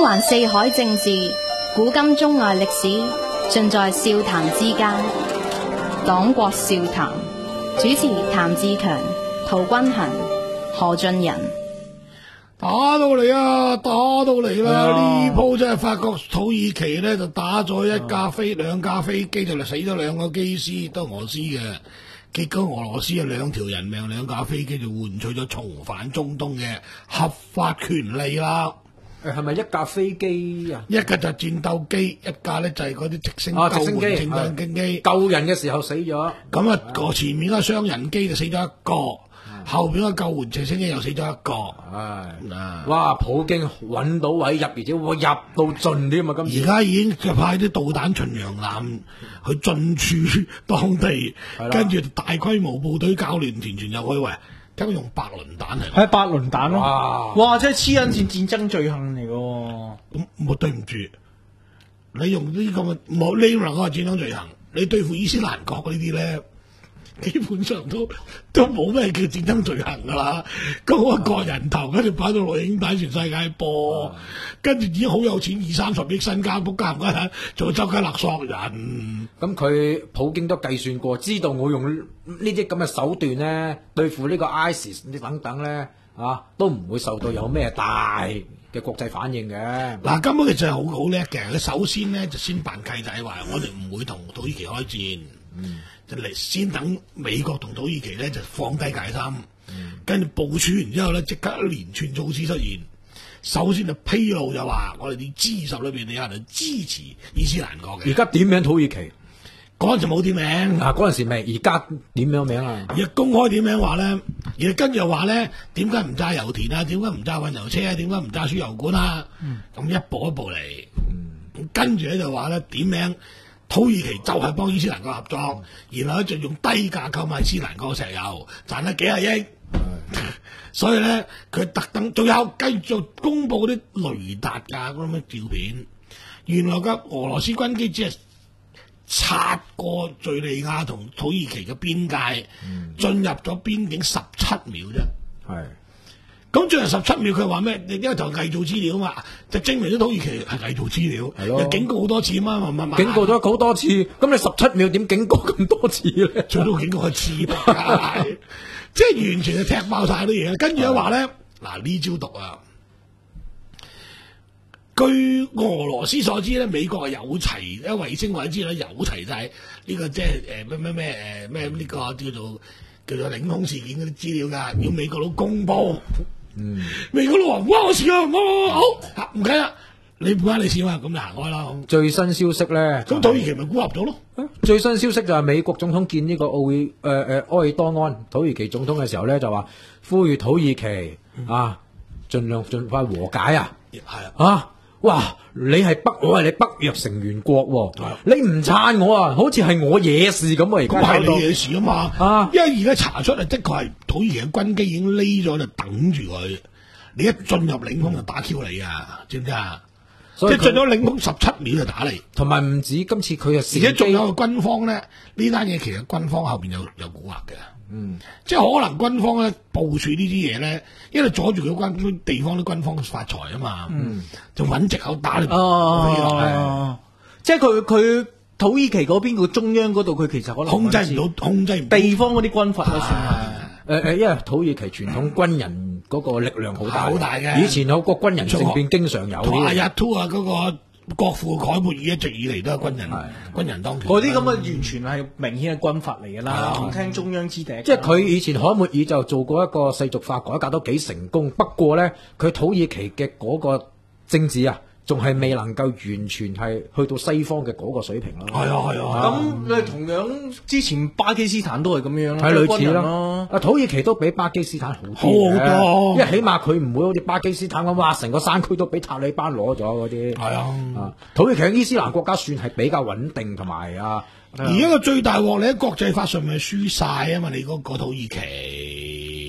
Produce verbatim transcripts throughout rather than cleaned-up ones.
環四海政治，古今中外歷史，盡在笑談之間。黨國笑談，主持譚志強、陶君行、何俊仁。 打到嚟啊！打到嚟啦！呢鋪真係發覺土耳其呢就打咗一架飛兩架飛機，就嚟死咗兩個機師，都俄羅斯嘅。結果俄羅斯啊兩條人命兩架飛機就換取咗重返中東嘅合法權利啦。 誒，係咪一架飛機啊？ 一架就戰鬥機，一架呢就係嗰啲直升啊直升機、 直升機救人嘅時候死咗。 咁啊，個前面嗰雙人機就死咗一個。後邊個救援直升機又死咗一個， 唉， 啊、 哇！普京揾到位入，而且我入到盡添啊！今次而家已經就派啲導彈巡洋艦去進駐當地，跟住大規模部隊教練團全入去，喂，聽講用白磷彈嚟， 係白磷彈咯， 哇！ 哇！真係黐緊線戰爭罪行嚟嘅， 咁我對唔住，你用呢咁嘅冇呢兩個戰爭罪行，你對付伊斯蘭國呢啲咧？基本上都都冇咩叫戰爭罪行噶啦，嗰個割人頭，跟住擺到錄影帶全世界播，跟住已經好有錢，二三十億身家，仆街唔該，仲周街勒索人。 咁佢普京都計算過，知道我用呢啲咁嘅手段咧，對付呢個 ISIS 等等咧，啊，都唔會受到有咩大嘅國際反應嘅。 嗱，根本其實係好好叻嘅。佢首先咧就先辦契仔，話我哋唔會同土耳其開戰。嗯，就嚟先等美國同土耳其咧就放低戒心，跟住、嗯、部署完之後咧，即刻一連串措施出現。首先就披露就話，我哋啲 G 十裏邊你有人支持伊斯蘭國嘅。 而家點名土耳其？ 嗰陣就冇點名， 啊嗰陣時未，而家點樣名啊？ 而家公開點名話咧，而跟住又話咧，點解唔揸油田啊？點解唔揸運油車啊？點解唔揸輸油管啊？咁、嗯、一步一步嚟，嗯、跟住咧就話咧點名。土耳其就係幫伊斯蘭國合作，然後咧就用低價購買伊斯蘭國石油，賺咗幾廿億。所以咧，佢特登仲有繼續公佈啲雷達㗎嗰啲咩照片。原來嘅俄羅斯軍機只係擦過敍利亞同土耳其嘅邊界，進入咗邊境十七秒啫。係。咁最後十七秒佢話咩？因為就偽造資料嘛，就證明咗土耳其係偽造資料，係咯，警告好多次嘛，慢慢警告咗好多次。咁你十七秒點警告咁多次咧？ 最多警告一次，即係完全係踢爆晒啲嘢。跟住咧話咧，嗱呢招毒啊！據俄羅斯所知咧，美國係有齊，因為衛星或者知咧有齊晒呢個即係誒咩咩咩誒咩呢個叫做叫做領空事件嗰啲資料㗎，要美國佬公佈。嗯，美國佬話唔關我事啊，我好唔緊啦，你唔關你事嘛，咁就行開啦。 最新消息咧，咁土耳其咪孤立咗咯？ 最新消息就係美國總統見呢個奧誒誒埃爾多安土耳其總統嘅時候咧，就話呼籲土耳其、嗯、啊，盡量盡快和解啊。係啊，啊，哇！你係北，我係你北約成員國、啊，的你唔撐我啊，好似係我嘢事咁啊！而家係你嘢事啊嘛，啊，因為而家查出嚟，的確係土耳其嘅軍機已經匿咗，就等住佢。你一進入領空就打 Q 你啊，知唔知啊？即係進咗領空十七秒就打你， 同埋唔止今次佢啊，而且仲有個軍方咧，呢單嘢其實軍方後邊有有蠱惑嘅。嗯，即係可能軍方咧部署呢啲嘢咧，因為阻住佢軍地方啲軍方發財啊嘛，嗯，就揾藉口打你。 哦，即係佢佢土耳其嗰邊個中央嗰度，佢其實可能控制唔到，控制唔到地方嗰啲軍閥啊，算係誒誒，因為土耳其傳統軍人嗰個力量好大， 好大嘅。 以前有個軍人政變經常有。 阿亞圖啊，嗰個。國父凱末爾一直以嚟都係軍人，軍人當權。 嗰啲咁嘅完全係明顯嘅軍閥嚟㗎啦，唔聽中央之笛。 即係佢以前凱末爾就做過一個世俗化改革都幾成功，不過咧佢土耳其嘅嗰個政治啊，仲係未能夠完全係去到西方嘅嗰個水平咯。係啊係啊， 咁你同樣之前巴基斯坦都係咁樣， 係類似咯。啊，土耳其都比巴基斯坦好啲嘅，因為起碼佢唔會好似巴基斯坦咁，哇，成個山區都俾塔利班攞咗嗰啲。係啊，土耳其伊斯蘭國家算係比較穩定同埋啊。 而家個最大鑊你喺國際法上面輸晒啊嘛，你嗰個土耳其。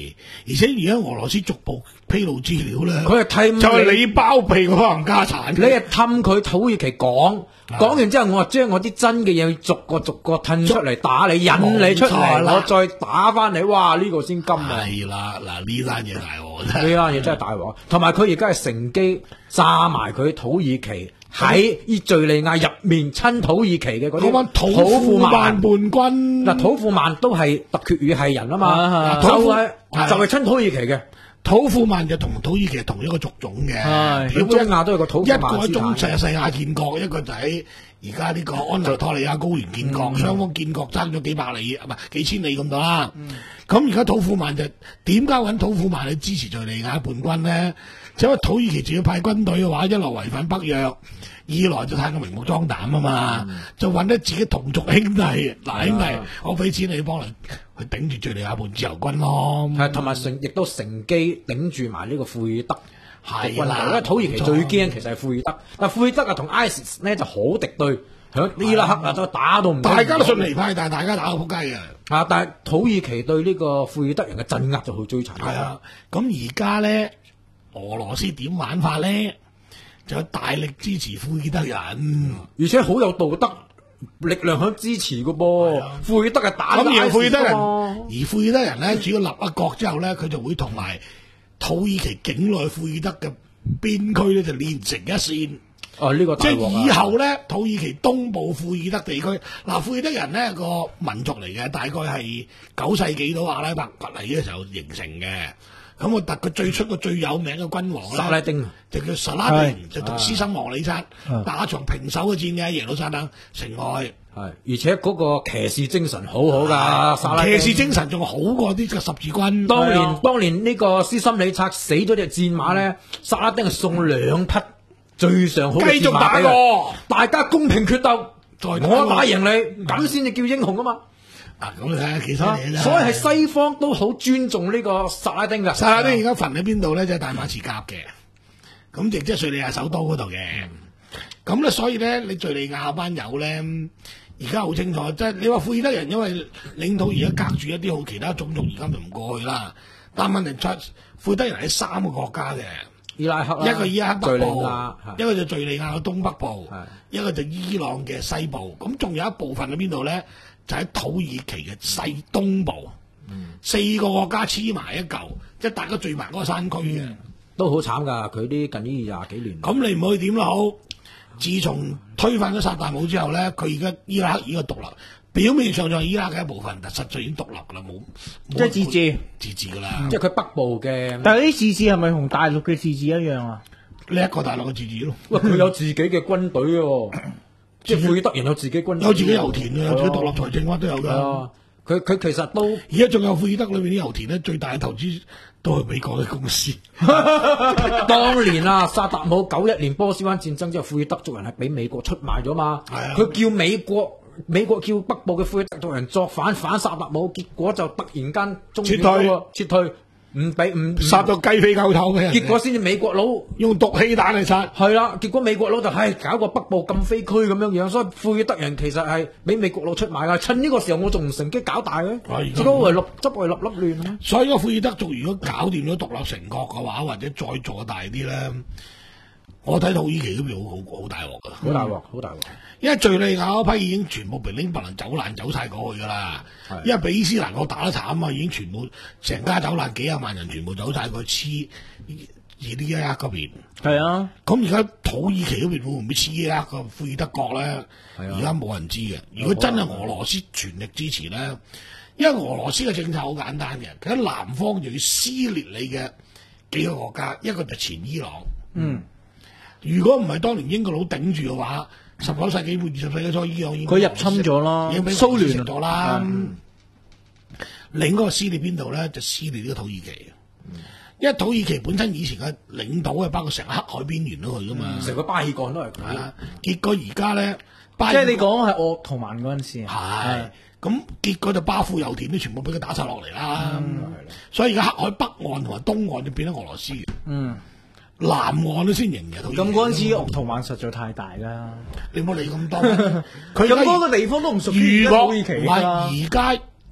而且而家俄羅斯逐步披露資料咧， 佢係替就係你包庇我冚家產， 你係氹佢土耳其講，講完之後我話將我啲真嘅嘢逐個逐個褪出嚟打你，引你出嚟，我再打翻你，哇！呢、這個先金啊！ 係啦，嗱呢單嘢大鑊， 呢單嘢真係大鑊，同埋佢而家係乘機炸埋佢土耳其喺依敍利亞入面親土耳其嘅嗰啲土庫曼叛軍， 嗱土庫曼都係突厥語系人啊嘛， 啊就係、是、就係、是、親土耳其嘅。 土庫曼就同土耳其係同一個族種嘅， 中亞都有個土庫曼， 一個喺中世世亞建國，一個就喺而家呢個安納托利亞高原建國，雙、嗯、方建國爭咗幾百里，唔係幾千里咁多啦。咁而家土庫曼就點解揾土庫曼去支持敍利亞叛軍呢？就因為土耳其仲要派軍隊嘅話，一來違反北約，二來就太過明目張膽啊嘛，嗯、就揾得自己同族兄弟，嗱兄弟，我俾錢你幫嚟去頂住敍利亞叛自由軍咯。 係同埋乘亦都乘機頂住埋呢個庫爾德係啦， 因為土耳其最驚其實係庫爾德，但庫爾德啊同 ISIS 呢就好敵對，響伊拉克啊都打到唔， 大家都遜尼派，但係大家打到撲街嘅。 啊！但係土耳其對呢個庫爾德人嘅鎮壓就好追殘。 係啊，咁而家咧，俄羅斯點玩法咧？就大力支持庫爾德人，而且好有道德力量響支持嘅噃。庫爾德係打咁而庫爾德人，而庫爾德人咧，只要立一國之後咧，佢就會同埋土耳其境內庫爾德嘅邊區咧就連成一線。 哦，呢、這個即係以後咧，土耳其東部庫爾德地區，嗱庫爾德人咧個民族嚟嘅，大概係九世紀到阿拉伯崛起嘅時候形成嘅。咁我特佢最出個最有名嘅君王咧， 薩拉丁就叫薩拉丁，就同獅身王李察打場平手嘅戰嘅，耶路撒冷城外。 係，而且嗰個騎士精神好好噶，薩拉丁騎士精神仲好過啲個十字軍。 當年當年呢個獅身李察死咗隻戰馬咧，薩拉丁係送兩匹最上好嘅戰馬俾佢，繼續打過，大家公平決鬥，我打贏你，咁先至叫英雄啊嘛。 啊，咁你睇下其他嘢啦。 所以係西方都好尊重呢個薩拉丁噶。 薩拉丁而家墳喺邊度咧？就係大馬士革嘅，咁亦即係敘利亞首都嗰度嘅。咁咧，所以咧，你敘利亞班友咧，而家好清楚，即係你話庫爾德人，因為領土而家隔住一啲好其他種族，而家就唔過去啦。但問題出庫爾德人喺三個國家嘅。 伊拉克一個伊拉克北部， 一個就敘利亞嘅東北部，一個就伊朗嘅西部。咁仲有一部分喺邊度咧？就喺土耳其嘅西東部，嗯、四個國家黐埋一嚿，即係大家聚埋嗰個山區嘅、嗯， 都好慘㗎。佢啲近呢廿幾年， 咁你唔可以點都好。自從推翻咗薩達姆之後咧，佢而家伊拉克已經獨立，表面上就係伊拉克一部分，但實際已經獨立㗎啦，冇即係自治， 自治㗎啦。嗯、 即係佢北部嘅。 但係啲自治係咪同大陸嘅自治一樣啊？ 呢一個大陸嘅自治咯。 喂，佢有自己嘅軍隊喎。即係庫爾德人有自己軍， 有自己油田嘅，有自己獨立財政，乜都有㗎。 佢佢其實都而家仲有庫爾德裏面啲油田咧，最大嘅投資都係美國嘅公司。 當年啊，薩達姆九一年波斯灣戰爭之後，庫爾德族人係俾美國出賣咗嘛。係啊，佢叫美國美國叫北部嘅庫爾德族人作反反薩達姆，結果就突然間中撤退，撤退。唔俾唔殺到雞飛狗頭嘅， 結果先至美國佬用毒氣彈嚟殺。 係啦，結果美國佬就係搞個北部禁飛區咁樣樣，所以庫爾德人其實係俾美國佬出賣㗎。趁呢個時候我仲唔乘機搞大嘅，只不過係立執為立粒亂。 所以個庫爾德族如果搞掂咗獨立成國嘅話，或者再做大啲咧，我睇土耳其嗰邊好好好大鑊㗎， 好大鑊，好大鑊。 因為敍利亞嗰批已經全部平拎不能走爛走晒過去㗎啦，因為俾伊斯蘭國打得慘啊，已經全部成家走爛，幾廿萬人全部走晒過去黐而呢一刻嗰邊。 係啊， 咁而家土耳其嗰邊會唔會黐伊拉克庫爾德國咧？而家冇人知嘅。如果真係俄羅斯全力支持咧，因為俄羅斯嘅政策好簡單嘅，佢喺南方就要撕裂你嘅幾個國家，一個就前伊朗。嗯，如果唔係當年英國佬頂住嘅話。十九世紀末二十世紀初，伊朗已經佢入侵咗啦，已經俾蘇聯咗啦。 嗯、另一個撕裂邊度咧，就撕裂呢個土耳其。嗯、因為土耳其本身以前嘅領土係包括成個黑海邊緣都去噶嘛，成、 嗯、個巴爾幹都係佢。 啊，結果而家咧， 即係你講係鄂圖曼嗰陣時。 係，咁結果就巴庫油田都全部俾佢打晒落嚟啦。嗯、所以而家黑海北岸同埋東岸就變咗俄羅斯嘅。嗯。南岸都先贏嘅， 咁嗰陣時鄂圖曼實在太大啦， 你冇理咁多，佢咁多個地方都唔屬於土耳其啦。 而家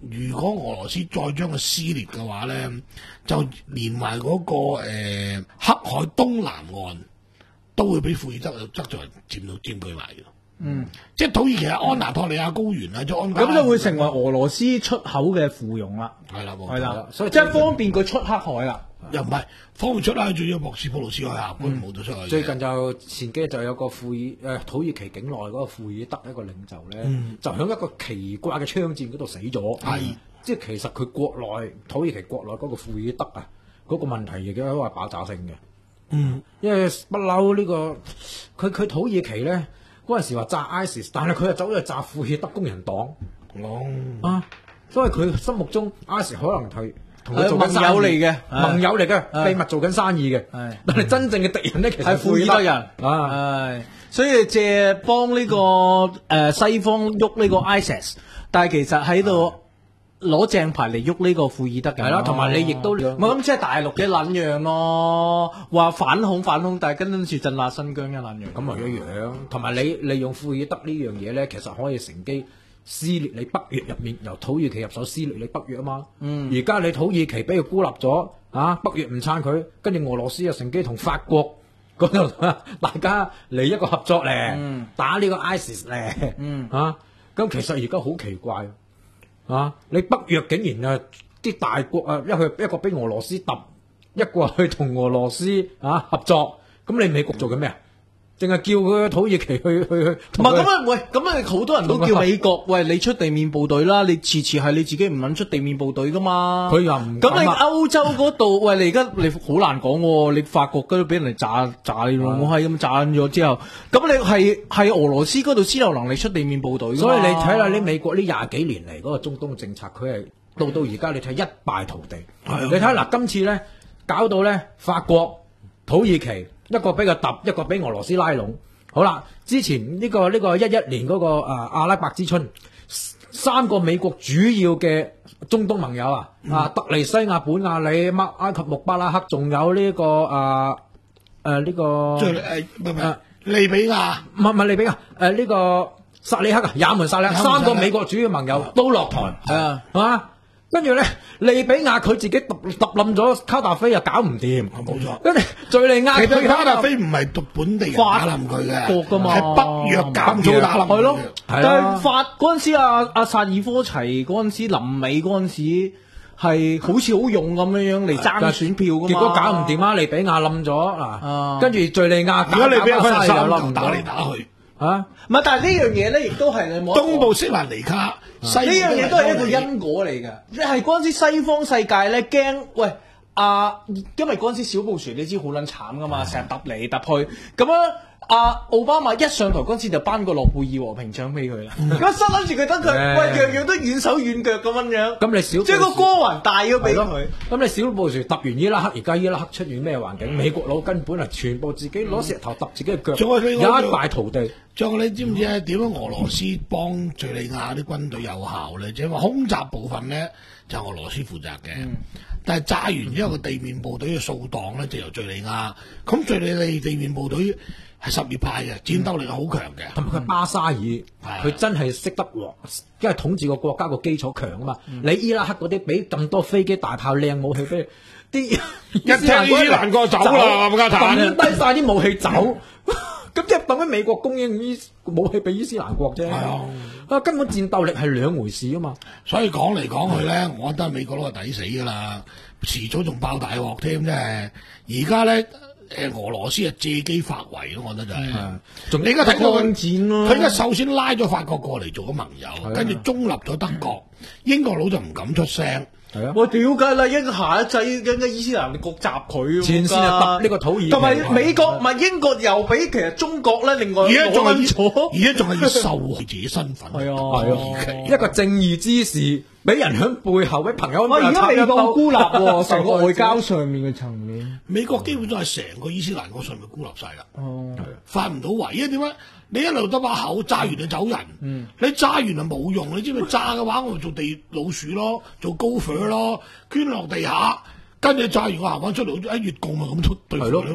如果俄羅斯再將佢撕裂嘅話咧，就連埋嗰、那個、呃、黑海東南岸都會俾庫爾德側族人佔到佔據埋嘅。嗯，即係土耳其係安納托利亞高原啊，即安咁就會成為俄羅斯出口嘅附庸啦。 係啦， 係啦，所以即係方便佢出黑海啦。 又唔係方便出啦，仲要博斯普魯斯海峽冇到出去。 最近就前幾日就有個庫爾誒土耳其境內嗰個庫爾德一個領袖咧， 嗯、 就喺一個奇怪嘅槍戰嗰度死咗。係、嗯，即係其實佢國內土耳其國內嗰個庫爾德啊，嗰、嗰個問題亦都係爆炸性嘅。嗯，因為不嬲呢個佢佢土耳其咧嗰陣時話炸 ISIS， 但係佢又走咗去炸庫爾德工人黨。哦，啊，所以佢心目中 ISIS 可能係。同佢做緊盟友嚟嘅， 盟友嚟嘅，秘密做緊生意嘅。但係真正嘅敵人咧，其實係庫爾德人。 啊，所以借幫呢個誒西方喐呢個 ISIS， 但係其實喺度攞正牌嚟喐呢個庫爾德嘅。 係啦，同埋你亦都唔係咁，即係大陸嘅撚樣咯。話反恐反恐，但係跟住鎮壓新疆嘅撚樣。 咁咪一樣。同埋你利用庫爾德呢樣嘢咧，其實可以乘機撕裂你北約入面，由土耳其入手撕裂你北約啊嘛。嗯，而家你土耳其俾佢孤立咗，啊，北約唔撐佢，跟住俄羅斯又乘機同法國嗰度，大家嚟一個合作咧，嗯、打呢個 ISIS 咧，嗯，啊，咁其實而家好奇怪，啊，你北約竟然啊啲大國啊，一個一個俾俄羅斯揼，一個去同俄羅斯啊合作，咁你美國做緊咩啊？淨係叫佢土耳其去去去， 唔係咁啊！喂，咁啊好多人都叫美國，喂你出地面部隊啦，你次次係你自己唔肯出地面部隊噶嘛？ 佢又唔咁你歐洲嗰度，喂你而家你好難講喎，你法國嗰度俾人哋炸炸你咯，我係咁炸咗之後，咁你係係俄羅斯嗰度先有能力出地面部隊， 所以你睇下你美國呢廿幾年嚟嗰個中東政策，佢係到到而家你睇一敗塗地。你睇下嗱，今次咧搞到咧法國、土耳其。一個俾佢揼，一個俾俄羅斯拉攏。好啦，之前呢、這個呢、這個一一年嗰、那個誒、呃、阿拉伯之春，三個美國主要嘅中東盟友啊，嗯、啊特尼西亞、本亞里、麥埃及、穆巴拉克，仲有呢、這個誒誒呢個誒唔係唔係利比亞， 唔係唔係利比亞，誒、呃、呢、這個薩利克啊，也門薩利克，三個美國主要盟友都落台，係啊，係嘛？跟住咧，利比亞佢自己揼揼冧咗卡達菲又搞唔掂， 冇錯。 跟住敍利亞， 其實卡達菲唔係獨本地人打冧佢嘅， 國㗎嘛， 係北約監造打冧佢。 係咯，但係法嗰陣時，阿阿薩爾科齊嗰陣時臨尾嗰陣時係好似好用咁樣樣嚟爭選票㗎嘛， 結果搞唔掂啊！利比亞冧咗嗱，跟住敍利亞， 而家利比亞分三球打嚟打去。 啊， 唔係，但係呢樣嘢咧，亦都係你冇東部色蘭尼卡， 呢樣嘢都係一個因果嚟嘅。即係嗰陣時西方世界咧驚，喂啊，因為嗰陣時小布殊你知好撚慘噶嘛，成日揼嚟揼去，咁樣啊奧巴馬一上台嗰陣時就頒個諾貝爾和平獎俾佢啦。咁心諗住佢等佢，喂樣樣都軟手軟腳咁樣樣。咁你小將個光環帶咗俾佢。 咁你小布殊揼完伊拉克，而家伊拉克出現咩環境？美國佬根本係全部自己攞石頭揼自己嘅腳，一敗塗地。 仲有你知唔知啊？點樣俄羅斯幫敍利亞啲軍隊有效咧？即係話空襲部分咧就俄羅斯負責嘅，嗯、但係炸完之後個地面部隊嘅掃蕩咧就由敍利亞。咁敍利亞地面部隊係什葉派嘅，戰鬥力係好強嘅。同埋佢巴沙爾，佢、嗯、真係識得喎，因為統治個國家個基礎強啊嘛。嗯、你伊拉克嗰啲俾咁多飛機大炮靚武器俾你，啲一聽伊斯蘭國走啦，冚家鏟， 抌低晒啲武器走。咁即係等於美國供應伊武器俾伊斯蘭國啫，係啊，啊根本戰鬥力係兩回事啊嘛。所以講嚟講去咧，我覺得美國佬係抵死噶啦，遲早仲爆大鑊添，真係。而家咧，誒俄羅斯係借機發圍咯，我覺得就係、是。仲、嗯、你而家睇到佢戰咯，佢而家首先拉咗法國過嚟做咗盟友，跟住、啊、中立咗德國，英國佬就唔敢出聲。係啊！我屌㗎啦，一下一制跟嘅伊斯蘭國襲佢，前線就揼呢個土耳其，同埋美國唔係英國又俾其實中國咧，另外而家仲係而家仲係要受害者身份，係啊係啊，一個正義之士俾人響背後俾朋友，我而家美國孤立喎，成個外交上面嘅層面，美國基本上係成個伊斯蘭國上面孤立晒㗎，哦，發唔到圍啊！點解？你一路得把口，炸完就走人。嗯、你炸完就冇用，你知唔知？炸嘅話，我咪做地老鼠咯，做高火咯，捐落地下，跟住炸完我行翻出嚟，一月供咪咁出對付咯。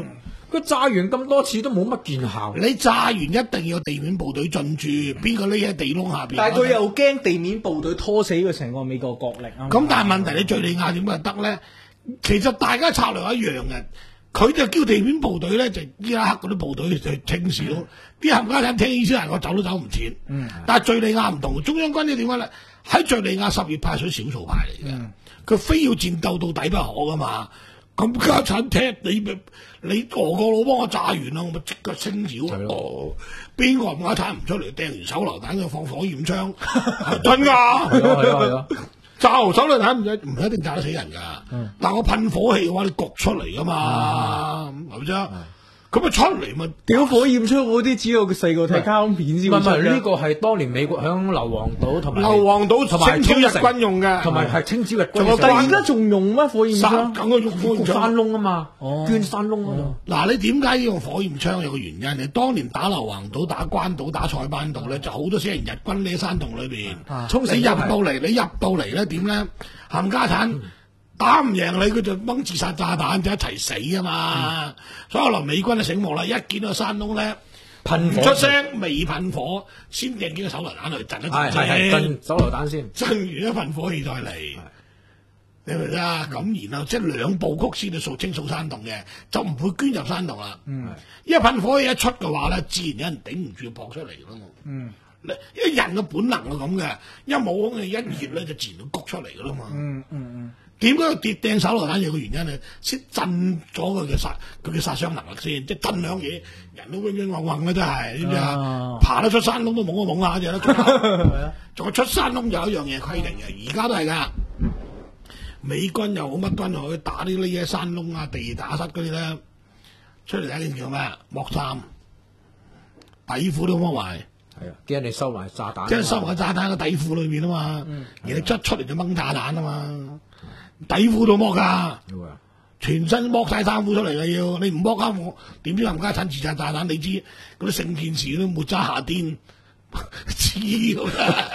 佢炸完咁多次都冇乜見效。 你炸完一定要地面部隊進駐，邊個匿喺地窿下邊？ 但係佢又驚地面部隊拖死佢成個美國國力啊！ 咁但係問題你敍利亞點解得咧？其實大家策略一樣嘅，佢就叫地面部隊咧，就伊拉克嗰啲部隊就清少，啲冚家鏟聽伊斯蘭國走都走唔切。嗯，但係敍利亞唔同，中央軍呢點解咧？喺敍利亞十月派水少數派嚟嘅，佢、嗯、非要戰鬥到底不可噶嘛。咁家產踢你咪你俄國佬幫我炸完啦，我咪即刻清剿咯。邊個冚家鏟唔出嚟掟完手榴彈就放火焰槍？真㗎？ 係咯係咯， 炸手榴彈唔一唔一定炸得死人㗎。嗯、但我噴火器嘅話，你焗出嚟㗎嘛，係咪啫？咁咪出嚟咪屌火焰槍嗰啲，只有佢細個睇卡通片先會出。 呢個係當年美國響硫磺島同埋硫磺島同埋清朝日軍用嘅， 同埋係清朝日軍。 但係而家仲用咩火焰槍？ 梗係用火焰槍山窿啊嘛，捐山窿嗰度。嗱， 你點解要用火焰槍？有個原因，你當年打硫磺島、打關島、打塞班島咧，就好多死人日軍匿喺山洞裏邊。你入到嚟，你入到嚟咧點咧？冚家鏟。打唔贏你，佢就掹自殺炸彈就一齊死啊嘛！嗯、所以後來美軍就醒目啦，一見到山窿咧，噴火出聲，未噴火，先掟幾個手榴彈去震一震先， 震手榴彈先， 震完一噴火器再嚟，你明唔明啊？咁然後即係兩部曲先去掃清掃山洞嘅，就唔會捐入山洞啦。嗯，因為噴火器一出嘅話咧，自然有人頂唔住撲出嚟㗎嘛。嗯，因為人嘅本能係咁嘅，一冇空氣一熱咧，就自然會谷出嚟㗎啦嘛。嗯嗯嗯。點解跌掟手榴彈有個原因咧？先震咗佢嘅殺佢嘅殺傷能力先，即係震兩嘢，人都暈暈暈暈嘅真係，知唔知啊？爬得出山窿都懵一懵下就得。仲有出山窿有一樣嘢規定嘅，而家都係㗎。美軍又好乜軍又好，打啲呢啲山窿啊、地打室嗰啲咧，出嚟睇見叫咩？剝衫，底褲都剝埋。 係啊，驚你收埋炸彈。 即係收埋炸彈喺底褲裏面啊嘛，嗯、而你捽出嚟就掹炸彈啊嘛。底褲都剝噶，全身剝晒衫褲出嚟嘅要，你唔剝啱我，點知冚家鏟自製炸彈？你知嗰啲聖劍士都冇揸下癲，黐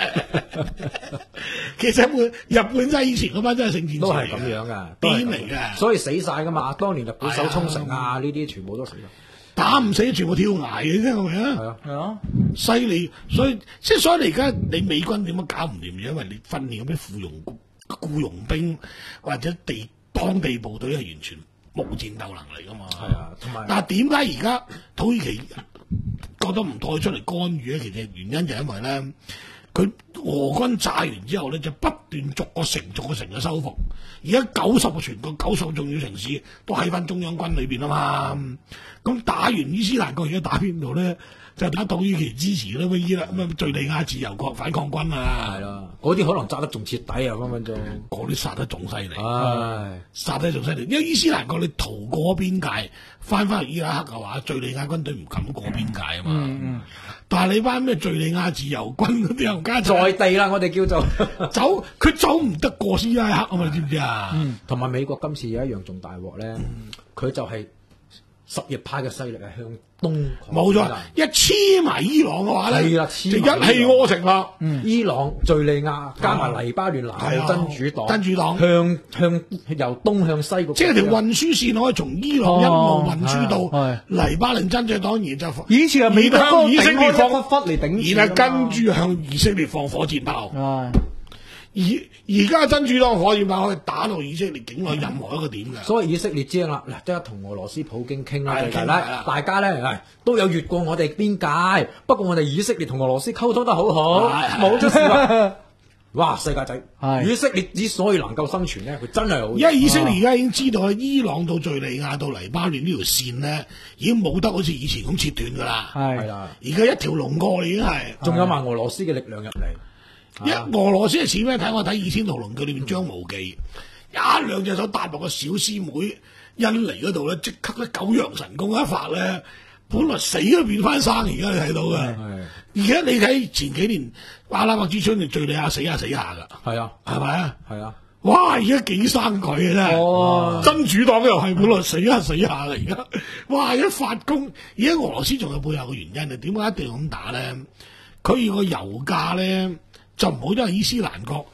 其實日日本仔以前嗰班真係聖劍士， 都係咁樣噶， 癲嚟嘅， 所以死晒噶嘛。當年日本手沖繩啊，呢啲、哎、全部都死咗， 打唔死全部跳崖嘅啫，係咪啊？係啊，係啊，犀利。所以即係所以你而家你美軍點樣搞唔掂？因為你訓練嗰啲附庸僱傭兵或者地當地部隊係完全冇戰鬥能力噶嘛？係啊，同埋但係點解而家土耳其覺得唔妥出嚟干預咧？其實原因就係因為咧，佢俄軍炸完之後咧，就不斷逐個城逐個城嘅收復。而家九十個全國九十個重要城市都喺翻中央軍裏邊啊嘛。咁、嗯、打完伊斯蘭國，而家打邊度咧？就打土耳其支持啦，乜伊拉乜敍利亞自由國反抗軍啊，係啦， 嗰啲可能炸得仲徹底啊，分分鐘， 嗰啲殺得仲犀利， 唉， 殺得仲犀利，因為伊斯蘭國你逃過邊界，翻翻去伊拉克嘅話，敍利亞軍隊唔敢過邊界啊嘛，嗯嗯、但係你班咩敍利亞自由軍嗰啲又加在地啦，我哋叫做走，佢走唔得過伊拉克啊嘛，你知唔知啊？ 同埋、嗯、美國今次有一樣仲大鑊咧，佢、嗯、就係什葉派嘅勢力係向東， 冇錯，一黐埋伊朗嘅話咧，就一氣呵成啦。 嗯、伊朗、敍利亞加埋黎巴嫩、南部真主黨， 真主黨向向由東向西個， 即係條運輸線可以從伊朗一路運輸到黎巴嫩真主黨，然就以前係美國向以色列放忽忽嚟頂， 然後跟住向以色列放火箭炮。而而家真主黨火箭炮可以打到以色列境內任何一個點嘅， 所以以色列知啦，嗱，即係同俄羅斯普京傾啦，最近咧，大家咧都有越過我哋邊界，不過我哋以色列同俄羅斯溝通得好好，冇出事啦。哇，世界仔，以色列之所以能夠生存咧，佢真係好。 因為以色列而家已經知道，伊朗到敍利亞到黎巴嫩呢條線咧，已經冇得好似以前咁切斷噶啦，係啦，而家一條龍過已經係， 仲有埋俄羅斯嘅力量入嚟。 一俄羅斯係似咩？睇我睇《倚天屠龍記》裏面張無忌，一兩隻手搭落個小師妹印尼嗰度咧，即刻咧九陽神功一發咧，本來死都變翻生，而家你睇到嘅。而家你睇前幾年阿拉伯之春，敍利亞死下死下噶，係啊，係咪啊？係啊！哇！而家幾生佢嘅真係，哦、真主黨又係本來死下死下嘅，而家哇！而家發功，而家俄羅斯仲有背後嘅原因啊？點解一定要咁打咧？佢要個油價咧？就唔好因為伊斯蘭國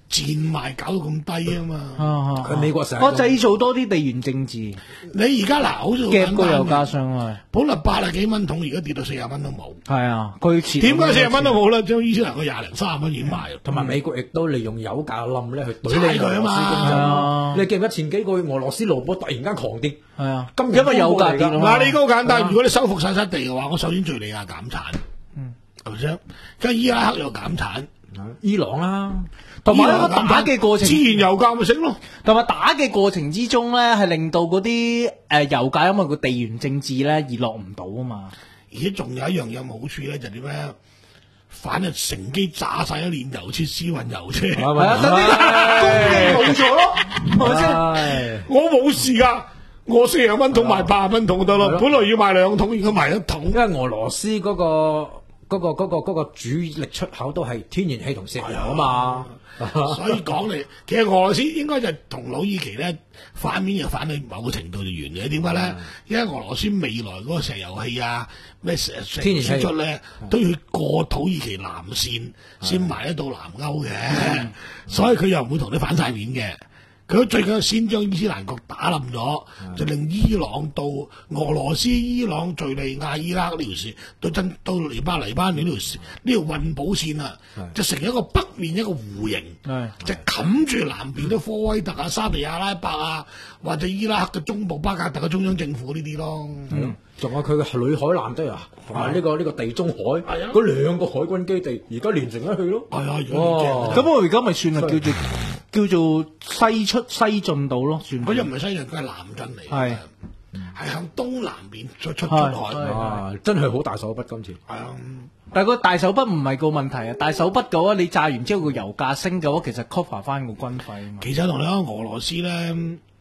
賤賣搞到咁低啊嘛。 佢美國成日我製造多啲地緣政治， 你而家嗱，好似好夾簡單高油價嘅， 上去。 本來八十幾蚊桶，而家跌到四十蚊都冇。 係啊，佢前點解四十蚊都冇咧？將伊斯蘭個廿零三十蚊已經賣。 同埋美國亦都利用油價冧咧去懟踩你俄羅斯佢啊嘛經濟啊你記唔記得前幾個月俄羅斯盧布突然間狂跌？ 係啊， 今因為油價跌啊嘛。 嗱，你嗰個簡單， 啊如果你收復晒失地嘅話，我首先敍利亞減產， 嗯， 係咪先？跟住伊拉克又減產， 伊朗啦， 同埋呢個伊朗減產打嘅過程， 自然油價咪升咯。 同埋打嘅過程之中咧，係令到嗰啲誒油價因為個地緣政治咧而落唔到啊嘛。 而且仲有一樣有冇好處咧，就點咧？反正乘機炸晒一鏈油車、私運油車， 係啊，等啲供應冇咗咯，係咪先？ 唉我冇事噶，我四十蚊桶賣八十蚊桶就得咯。 係咯本來要賣兩桶，而家賣一桶因。為俄羅斯嗰、個嗰、個嗰、個嗰、個主力出口都係天然氣同石油啊嘛。 所以講嚟，其實俄羅斯應該就同土耳其咧反面，又反到某個程度就完嘅。點解咧？因為俄羅斯未來嗰個石油氣啊，咩石石天然氣輸出咧，都要過土耳其南線先埋得到南歐嘅，所以佢又唔會同你反晒面嘅。佢最緊要先將伊斯蘭國打冧咗，就令伊朗到俄羅斯、伊朗、敍利亞、伊拉克呢條線，到真到黎巴黎巴嫩呢條線呢條運補線啊，就成一個北面一個弧形， 係就冚住南邊啲科威特啊、沙地阿拉伯啊，或者伊拉克嘅中部巴格達嘅中央政府呢啲咯。 嗯，仲有佢嘅裏海艦隊啊，同埋呢個呢、個地中海係啊嗰兩個海軍基地，而家連成一去咯。 係啊，如果哇你咁我而家咪算係叫做叫做西出西進度咯，算佢又唔係西人，佢係南進嚟係嘅，係向東南邊出出出係海。 係啊，真係好大手筆今次。 係啊。 但係個大手筆唔係個問題啊，大手筆嘅話，你炸完之後個油價升嘅話，其實 cover 翻個軍費啊嘛。 其實同你講，俄羅斯咧，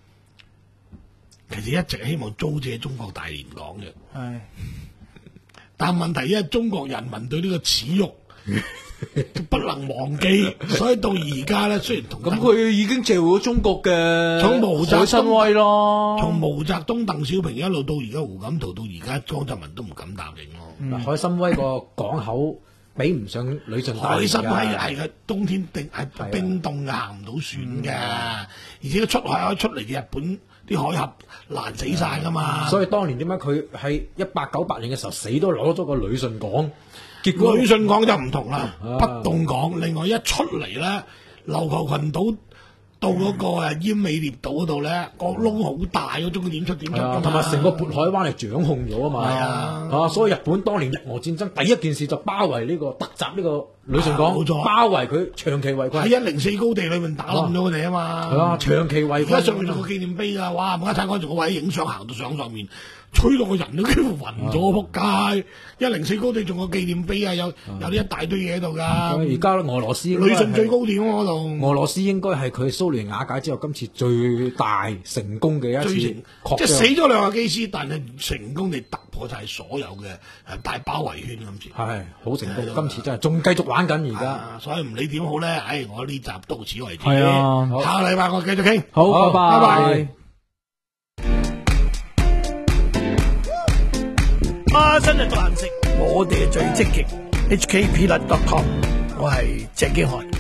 其實一直希望租借中國大連港嘅， 係但問題因為中國人民對呢個恥辱不能忘記，所以到而家咧，雖然同咁佢已經借咗中國嘅從毛澤東海參崴咯， 從毛澤東、鄧小平一路到而家胡錦濤，到而家江澤民都唔敢答應咯。 嗱海參崴個港口比唔上旅順大連㗎海參崴係嘅冬天定係冰凍嘅，行唔到船嘅，而且佢出海可以出嚟嘅日本啲海峽難死晒噶嘛。 所以當年點解佢喺一八九八年嘅時候死都攞咗個旅順港，結果旅順港就唔同啦， 啊不凍港。另外一出嚟咧，琉球群島到嗰個誒奄美列島嗰度咧，個窿好大嗰種點出點出㗎嘛同埋成個渤海灣係掌控咗啊嘛。 係啊啊，所以日本當年日俄戰爭第一件事就包圍呢、個突襲呢個旅順港， 冇錯包圍佢長期圍喺困。 一零四高地裏面打冧咗佢哋啊嘛。 係啊，長期圍而困。 家上面仲有個紀念碑㗎，哇！唔家睇我仲個位影相，行到上上面，吹到個人都幾乎暈咗，仆街！一零四高地仲有紀念碑啊，有有啲一大堆嘢喺度㗎。 而家俄羅斯應該旅順最係高點嗰度。 俄羅斯應該係佢蘇聯瓦解之後今次最大成功嘅一次最成擴張。 即係死咗兩個機師，但係成功地突破晒所有嘅誒大包圍圈今次。 係好成功係，啊今次真係仲繼續玩緊而家。 啊，所以唔理點好咧，唉，我呢集到此為止。 係啊好下個禮拜我繼續傾。 好， 好拜拜拜拜。 花生係獨難食，我哋係最積極。H K P 率 dot com，我係鄭經翰。